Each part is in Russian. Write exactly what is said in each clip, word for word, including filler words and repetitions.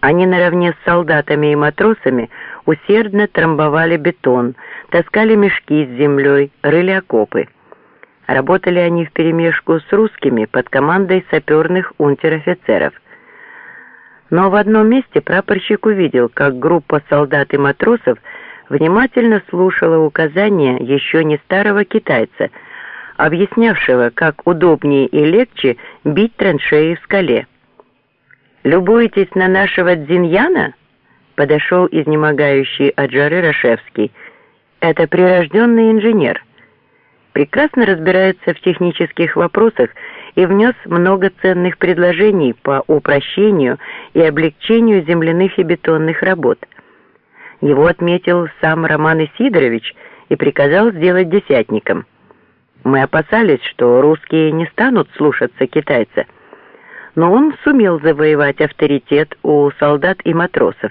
Они наравне с солдатами и матросами усердно трамбовали бетон, таскали мешки с землей, рыли окопы. Работали они вперемешку с русскими под командой саперных унтер-офицеров. Но в одном месте прапорщик увидел, как группа солдат и матросов внимательно слушала указания еще не старого китайца, объяснявшего, как удобнее и легче бить траншеи в скале. «Любуетесь на нашего Цзиньяна?» — подошел изнемогающий от жары Рашевский. «Это прирожденный инженер. Прекрасно разбирается в технических вопросах и внес много ценных предложений по упрощению и облегчению земляных и бетонных работ. Его отметил сам Роман Исидорович и приказал сделать десятником. Мы опасались, что русские не станут слушаться китайца, но он сумел завоевать авторитет у солдат и матросов.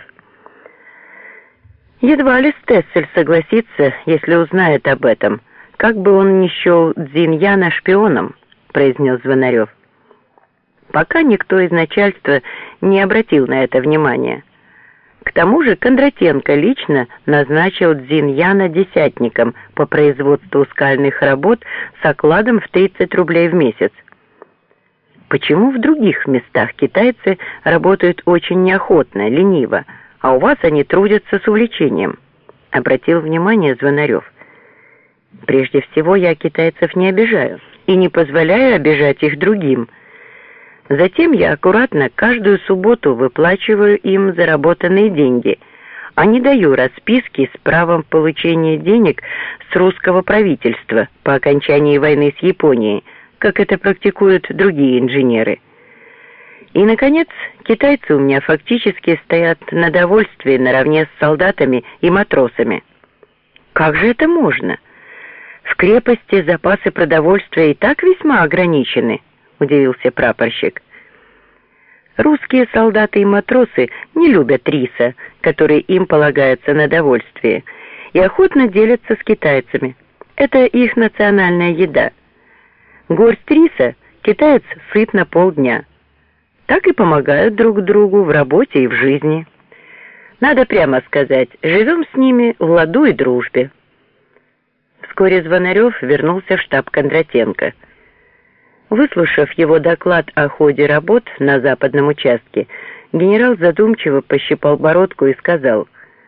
Едва ли Стессель согласится, если узнает об этом, как бы он ни счел Цзиньяна шпионом, произнес Звонарев. Пока никто из начальства не обратил на это внимания. К тому же Кондратенко лично назначил Цзиньяна десятником по производству скальных работ с окладом в тридцать рублей в месяц. Почему в других местах китайцы работают очень неохотно, лениво, а у вас они трудятся с увлечением? Обратил внимание Звонарев. Прежде всего, я китайцев не обижаю и не позволяю обижать их другим. Затем я аккуратно каждую субботу выплачиваю им заработанные деньги, а не даю расписки с правом получения денег с русского правительства по окончании войны с Японией, как это практикуют другие инженеры. И, наконец, китайцы у меня фактически стоят на довольствии наравне с солдатами и матросами. Как же это можно? В крепости запасы продовольствия и так весьма ограничены, удивился прапорщик. Русские солдаты и матросы не любят риса, который им полагается на довольствие, и охотно делятся с китайцами. Это их национальная еда. Горсть риса китаец сыт на полдня. Так и помогают друг другу в работе и в жизни. Надо прямо сказать, живем с ними в ладу и дружбе. Вскоре Звонарев вернулся в штаб Кондратенко. Выслушав его доклад о ходе работ на западном участке, генерал задумчиво пощипал бородку и сказал: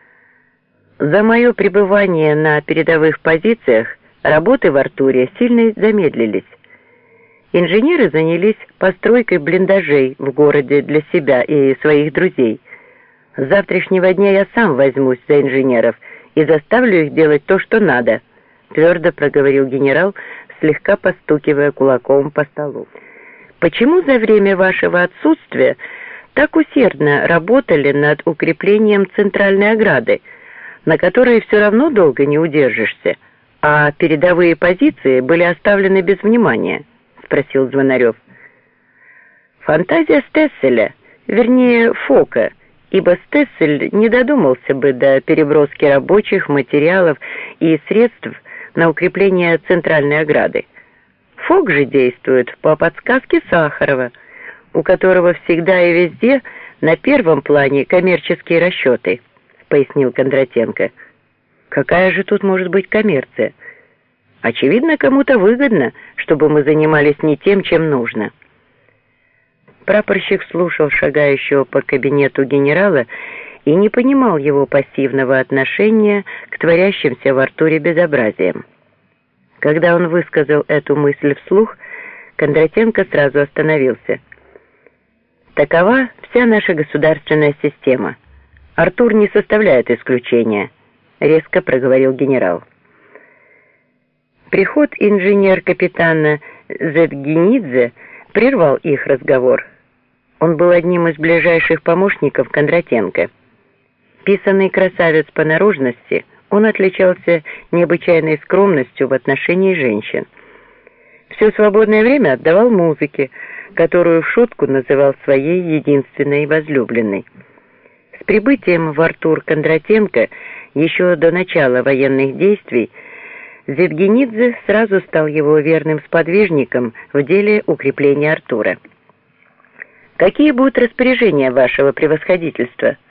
«За мое пребывание на передовых позициях работы в Артуре сильно замедлились. Инженеры занялись постройкой блиндажей в городе для себя и своих друзей. С завтрашнего дня я сам возьмусь за инженеров и заставлю их делать то, что надо», — твердо проговорил генерал, слегка постукивая кулаком по столу. «Почему за время вашего отсутствия так усердно работали над укреплением центральной ограды, на которой все равно долго не удержишься, а передовые позиции были оставлены без внимания?» — спросил Звонарев. «Фантазия Стесселя, вернее Фока, ибо Стессель не додумался бы до переброски рабочих, материалов и средств на укрепление центральной ограды. Фок же действует по подсказке Сахарова, у которого всегда и везде на первом плане коммерческие расчеты», — пояснил Кондратенко. «Какая же тут может быть коммерция? Очевидно, кому-то выгодно, чтобы мы занимались не тем, чем нужно». Прапорщик слушал шагающего по кабинету генерала и не понимал его пассивного отношения к творящимся в Артуре безобразиям. Когда он высказал эту мысль вслух, Кондратенко сразу остановился. «Такова вся наша государственная система. Артур не составляет исключения», — резко проговорил генерал. Приход инженер-капитана Зетгенидзе прервал их разговор. Он был одним из ближайших помощников Кондратенко. Писанный красавец по наружности, он отличался необычайной скромностью в отношении женщин. Все свободное время отдавал музыке, которую в шутку называл своей единственной возлюбленной. С прибытием в Артур Кондратенко еще до начала военных действий Зетгенидзе сразу стал его верным сподвижником в деле укрепления Артура. Какие будут распоряжения вашего превосходительства?»